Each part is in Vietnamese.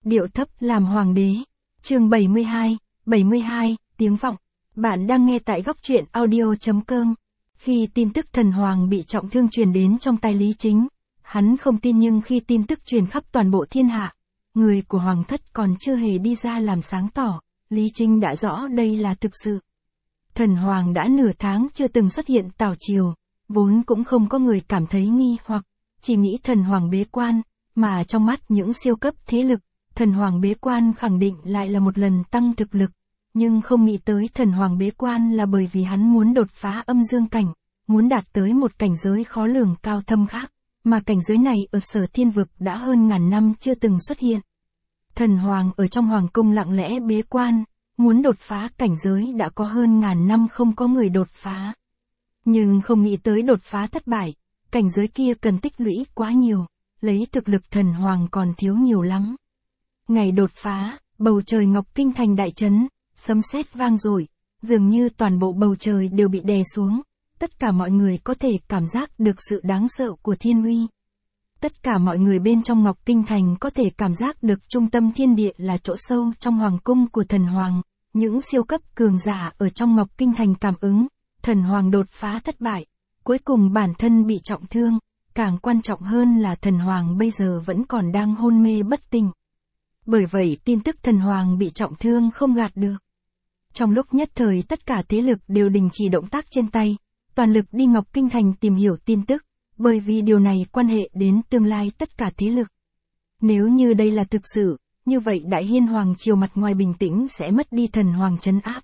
Điệu thấp làm hoàng đế. Chương 72, tiếng vọng. Bạn đang nghe tại góc truyện audio.com. Khi tin tức thần hoàng bị trọng thương truyền đến trong tay Lý Chính, hắn không tin, nhưng khi tin tức truyền khắp toàn bộ thiên hạ, người của hoàng thất còn chưa hề đi ra làm sáng tỏ, Lý Chính đã rõ đây là thực sự. Thần hoàng đã nửa tháng chưa từng xuất hiện tảo triều, vốn cũng không có người cảm thấy nghi hoặc, chỉ nghĩ thần hoàng bế quan, mà trong mắt những siêu cấp thế lực, thần hoàng bế quan khẳng định lại là một lần tăng thực lực, nhưng không nghĩ tới thần hoàng bế quan là bởi vì hắn muốn đột phá âm dương cảnh, muốn đạt tới một cảnh giới khó lường cao thâm khác, mà cảnh giới này ở Sở Thiên Vực đã hơn ngàn năm chưa từng xuất hiện. Thần hoàng ở trong hoàng cung lặng lẽ bế quan, muốn đột phá cảnh giới đã có hơn ngàn năm không có người đột phá. Nhưng không nghĩ tới đột phá thất bại, cảnh giới kia cần tích lũy quá nhiều, lấy thực lực thần hoàng còn thiếu nhiều lắm. Ngày đột phá, bầu trời Ngọc Kinh thành đại chấn, sấm sét vang dội, dường như toàn bộ bầu trời đều bị đè xuống, tất cả mọi người có thể cảm giác được sự đáng sợ của thiên uy. Tất cả mọi người bên trong Ngọc Kinh thành có thể cảm giác được trung tâm thiên địa là chỗ sâu trong hoàng cung của thần hoàng, những siêu cấp cường giả ở trong Ngọc Kinh thành cảm ứng, thần hoàng đột phá thất bại, cuối cùng bản thân bị trọng thương, càng quan trọng hơn là thần hoàng bây giờ vẫn còn đang hôn mê bất tỉnh. Bởi vậy tin tức thần hoàng bị trọng thương không gạt được. Trong lúc nhất thời tất cả thế lực đều đình chỉ động tác trên tay, toàn lực đi Ngọc Kinh thành tìm hiểu tin tức, bởi vì điều này quan hệ đến tương lai tất cả thế lực. Nếu như đây là thực sự, như vậy Đại Hiên Hoàng triều mặt ngoài bình tĩnh sẽ mất đi thần hoàng trấn áp.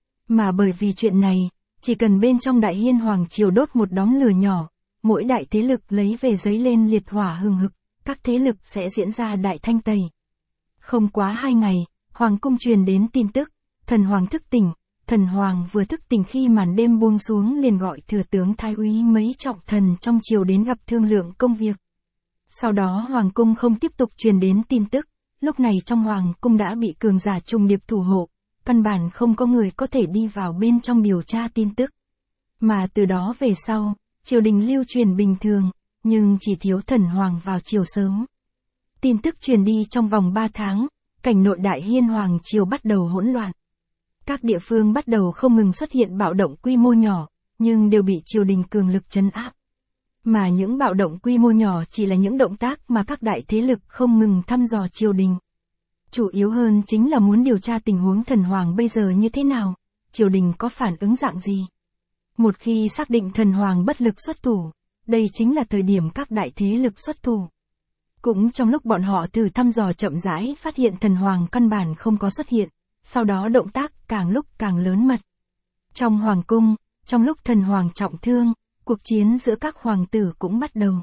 Mà bởi vì chuyện này, chỉ cần bên trong Đại Hiên Hoàng triều đốt một đống lửa nhỏ, mỗi đại thế lực lấy về giấy lên liệt hỏa hừng hực, các thế lực sẽ diễn ra đại thanh tẩy. Không quá 2 ngày, hoàng cung truyền đến tin tức, thần hoàng thức tỉnh. Thần hoàng vừa thức tỉnh khi màn đêm buông xuống liền gọi thừa tướng thái úy mấy trọng thần trong triều đến gặp thương lượng công việc. Sau đó hoàng cung không tiếp tục truyền đến tin tức, lúc này trong hoàng cung đã bị cường giả trùng điệp thủ hộ, căn bản không có người có thể đi vào bên trong điều tra tin tức. Mà từ đó về sau, triều đình lưu truyền bình thường, nhưng chỉ thiếu thần hoàng vào triều sớm. Tin tức truyền đi trong vòng 3 tháng, cảnh nội Đại Hiên Hoàng triều bắt đầu hỗn loạn. Các địa phương bắt đầu không ngừng xuất hiện bạo động quy mô nhỏ, nhưng đều bị triều đình cường lực trấn áp. Mà những bạo động quy mô nhỏ chỉ là những động tác mà các đại thế lực không ngừng thăm dò triều đình. Chủ yếu hơn chính là muốn điều tra tình huống thần hoàng bây giờ như thế nào, triều đình có phản ứng dạng gì. Một khi xác định thần hoàng bất lực xuất thủ, đây chính là thời điểm các đại thế lực xuất thủ. Cũng trong lúc bọn họ thử thăm dò chậm rãi phát hiện thần hoàng căn bản không có xuất hiện, sau đó động tác càng lúc càng lớn mật. Trong hoàng cung, trong lúc thần hoàng trọng thương, cuộc chiến giữa các hoàng tử cũng bắt đầu.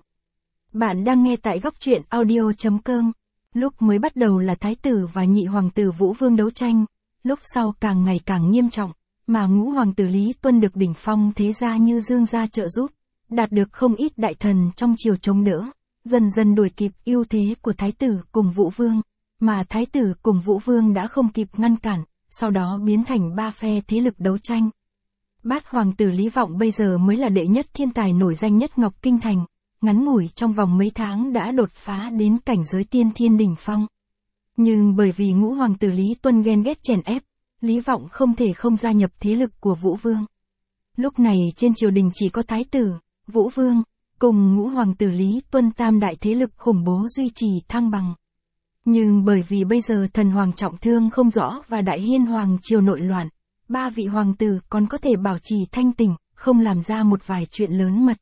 Bạn đang nghe tại góc truyện audio.com. Lúc mới bắt đầu là thái tử và nhị hoàng tử Vũ Vương đấu tranh, lúc sau càng ngày càng nghiêm trọng, mà ngũ hoàng tử Lý Tuân được đỉnh phong thế gia như Dương gia trợ giúp, đạt được không ít đại thần trong triều chống đỡ, dần dần đuổi kịp ưu thế của thái tử cùng Vũ Vương, mà thái tử cùng Vũ Vương đã không kịp ngăn cản, sau đó biến thành 3 phe thế lực đấu tranh. Bát hoàng tử Lý Vọng bây giờ mới là đệ nhất thiên tài nổi danh nhất Ngọc Kinh thành, ngắn ngủi trong vòng mấy tháng đã đột phá đến cảnh giới tiên thiên đỉnh phong. Nhưng bởi vì ngũ hoàng tử Lý Tuân ghen ghét chèn ép, Lý Vọng không thể không gia nhập thế lực của Vũ Vương. Lúc này trên triều đình chỉ có thái tử, Vũ Vương, cùng ngũ hoàng tử Lý Tuân tam đại thế lực khủng bố duy trì thăng bằng. Nhưng bởi vì bây giờ thần hoàng trọng thương không rõ và Đại Hiên Hoàng triều nội loạn, 3 vị hoàng tử còn có thể bảo trì thanh tỉnh, không làm ra một vài chuyện lớn mật.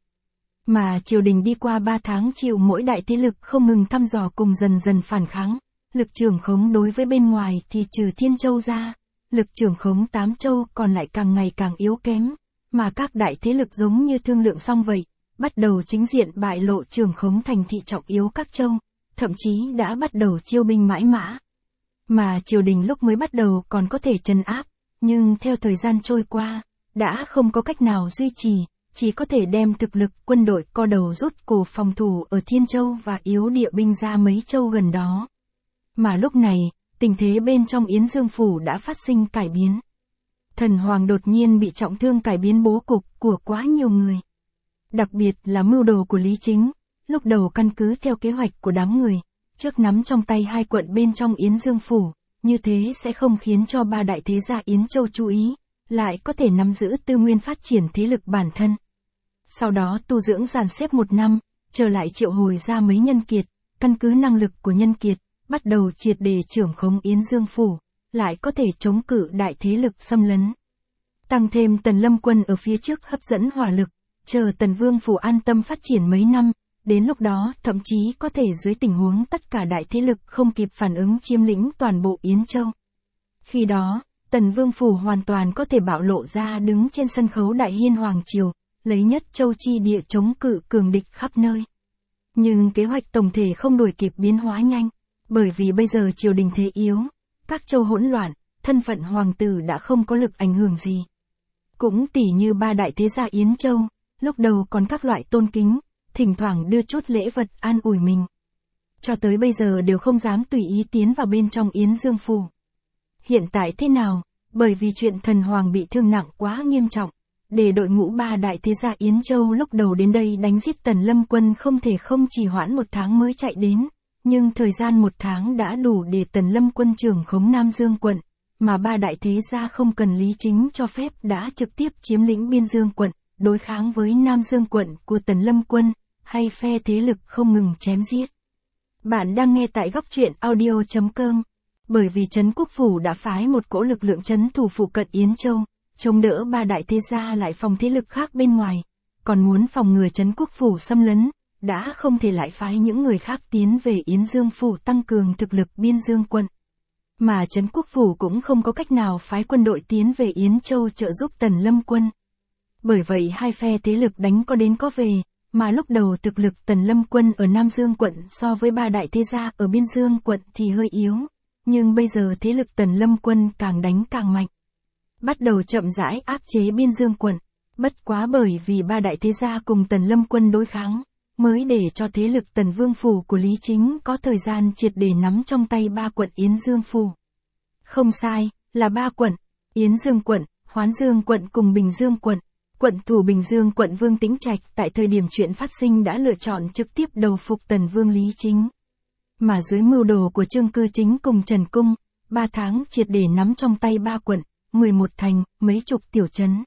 Mà triều đình đi qua 3 tháng chịu mỗi đại thế lực không ngừng thăm dò cùng dần dần phản kháng, lực trưởng khống đối với bên ngoài thì trừ Thiên Châu ra, lực trưởng khống 8 châu còn lại càng ngày càng yếu kém, mà các đại thế lực giống như thương lượng xong vậy, bắt đầu chính diện bại lộ trưởng khống thành thị trọng yếu các châu, thậm chí đã bắt đầu chiêu binh mãi mã. Mà triều đình lúc mới bắt đầu còn có thể trấn áp, nhưng theo thời gian trôi qua, đã không có cách nào duy trì, chỉ có thể đem thực lực quân đội co đầu rút cổ phòng thủ ở Thiên Châu và yếu địa binh ra mấy châu gần đó. Mà lúc này, tình thế bên trong Yến Dương Phủ đã phát sinh cải biến. Thần hoàng đột nhiên bị trọng thương cải biến bố cục của quá nhiều người. Đặc biệt là mưu đồ của Lý Chính, lúc đầu căn cứ theo kế hoạch của đám người, trước nắm trong tay 2 quận bên trong Yến Dương Phủ, như thế sẽ không khiến cho 3 đại thế gia Yến Châu chú ý, lại có thể nắm giữ tư nguyên phát triển thế lực bản thân. Sau đó tu dưỡng dàn xếp 1 năm, trở lại triệu hồi ra mấy nhân kiệt, căn cứ năng lực của nhân kiệt, bắt đầu triệt để trưởng khống Yến Dương Phủ, lại có thể chống cự đại thế lực xâm lấn. Tăng thêm Tần Lâm Quân ở phía trước hấp dẫn hỏa lực, chờ Tần Vương Phủ an tâm phát triển mấy năm, đến lúc đó thậm chí có thể dưới tình huống tất cả đại thế lực không kịp phản ứng chiếm lĩnh toàn bộ Yến Châu. Khi đó, Tần Vương Phủ hoàn toàn có thể bạo lộ ra đứng trên sân khấu Đại Hiên Hoàng Triều, lấy nhất châu chi địa chống cự cường địch khắp nơi. Nhưng kế hoạch tổng thể không đuổi kịp biến hóa nhanh, bởi vì bây giờ triều đình thế yếu, các châu hỗn loạn, thân phận hoàng tử đã không có lực ảnh hưởng gì. Cũng tỉ như 3 đại thế gia Yến Châu, lúc đầu còn các loại tôn kính, thỉnh thoảng đưa chút lễ vật an ủi mình. Cho tới bây giờ đều không dám tùy ý tiến vào bên trong Yến Dương Phủ. Hiện tại thế nào? Bởi vì chuyện thần hoàng bị thương nặng quá nghiêm trọng, để đội ngũ 3 đại thế gia Yến Châu lúc đầu đến đây đánh giết Tần Lâm Quân không thể không trì hoãn 1 tháng mới chạy đến, nhưng thời gian 1 tháng đã đủ để Tần Lâm Quân trưởng khống Nam Dương quận, mà 3 đại thế gia không cần lý chính cho phép đã trực tiếp chiếm lĩnh Biên Dương quận, đối kháng với Nam Dương quận của Tần Lâm Quân, hay phe thế lực không ngừng chém giết. Bạn đang nghe tại góc truyện audio.com. Bởi vì Trấn Quốc Phủ đã phái một cỗ lực lượng trấn thủ phụ cận Yến Châu, chống đỡ 3 đại thế gia lại phòng thế lực khác bên ngoài, còn muốn phòng ngừa Trấn Quốc Phủ xâm lấn, đã không thể lại phái những người khác tiến về Yến Dương Phủ tăng cường thực lực Biên Dương quận. Mà Trấn Quốc Phủ cũng không có cách nào phái quân đội tiến về Yến Châu trợ giúp Tần Lâm Quân. Bởi vậy hai phe thế lực đánh có đến có về, mà lúc đầu thực lực Tần Lâm Quân ở Nam Dương quận so với 3 đại thế gia ở Biên Dương quận thì hơi yếu, nhưng bây giờ thế lực Tần Lâm Quân càng đánh càng mạnh. Bắt đầu chậm rãi áp chế Biên Dương quận, bất quá bởi vì 3 đại thế gia cùng Tần Lâm Quân đối kháng, mới để cho thế lực Tần Vương Phủ của Lý Chính có thời gian triệt để nắm trong tay 3 quận Yến Dương Phủ. Không sai, là 3 quận, Yến Dương quận, Hoán Dương quận cùng Bình Dương quận. Quận thủ Bình Dương quận Vương Tĩnh Trạch tại thời điểm chuyện phát sinh đã lựa chọn trực tiếp đầu phục Tần Vương Lý Chính. Mà dưới mưu đồ của Trương Cư Chính cùng Trần Cung, 3 tháng triệt để nắm trong tay 3 quận, 11 thành, mấy chục tiểu trấn.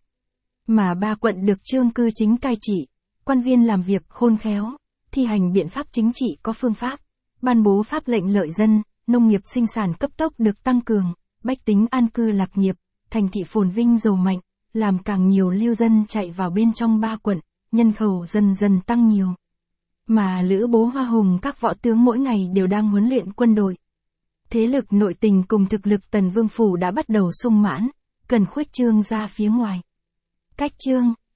Mà 3 quận được Trương Cư Chính cai trị, quan viên làm việc khôn khéo, thi hành biện pháp chính trị có phương pháp, ban bố pháp lệnh lợi dân, nông nghiệp sinh sản cấp tốc được tăng cường, bách tính an cư lạc nghiệp, thành thị phồn vinh giàu mạnh, làm càng nhiều lưu dân chạy vào bên trong 3 quận, nhân khẩu dần dần tăng nhiều. Mà Lữ Bố Hoa Hùng các võ tướng mỗi ngày đều đang huấn luyện quân đội. Thế lực nội tình cùng thực lực Tần Vương Phủ đã bắt đầu sung mãn, cần khuếch trương ra phía ngoài. Cách trương,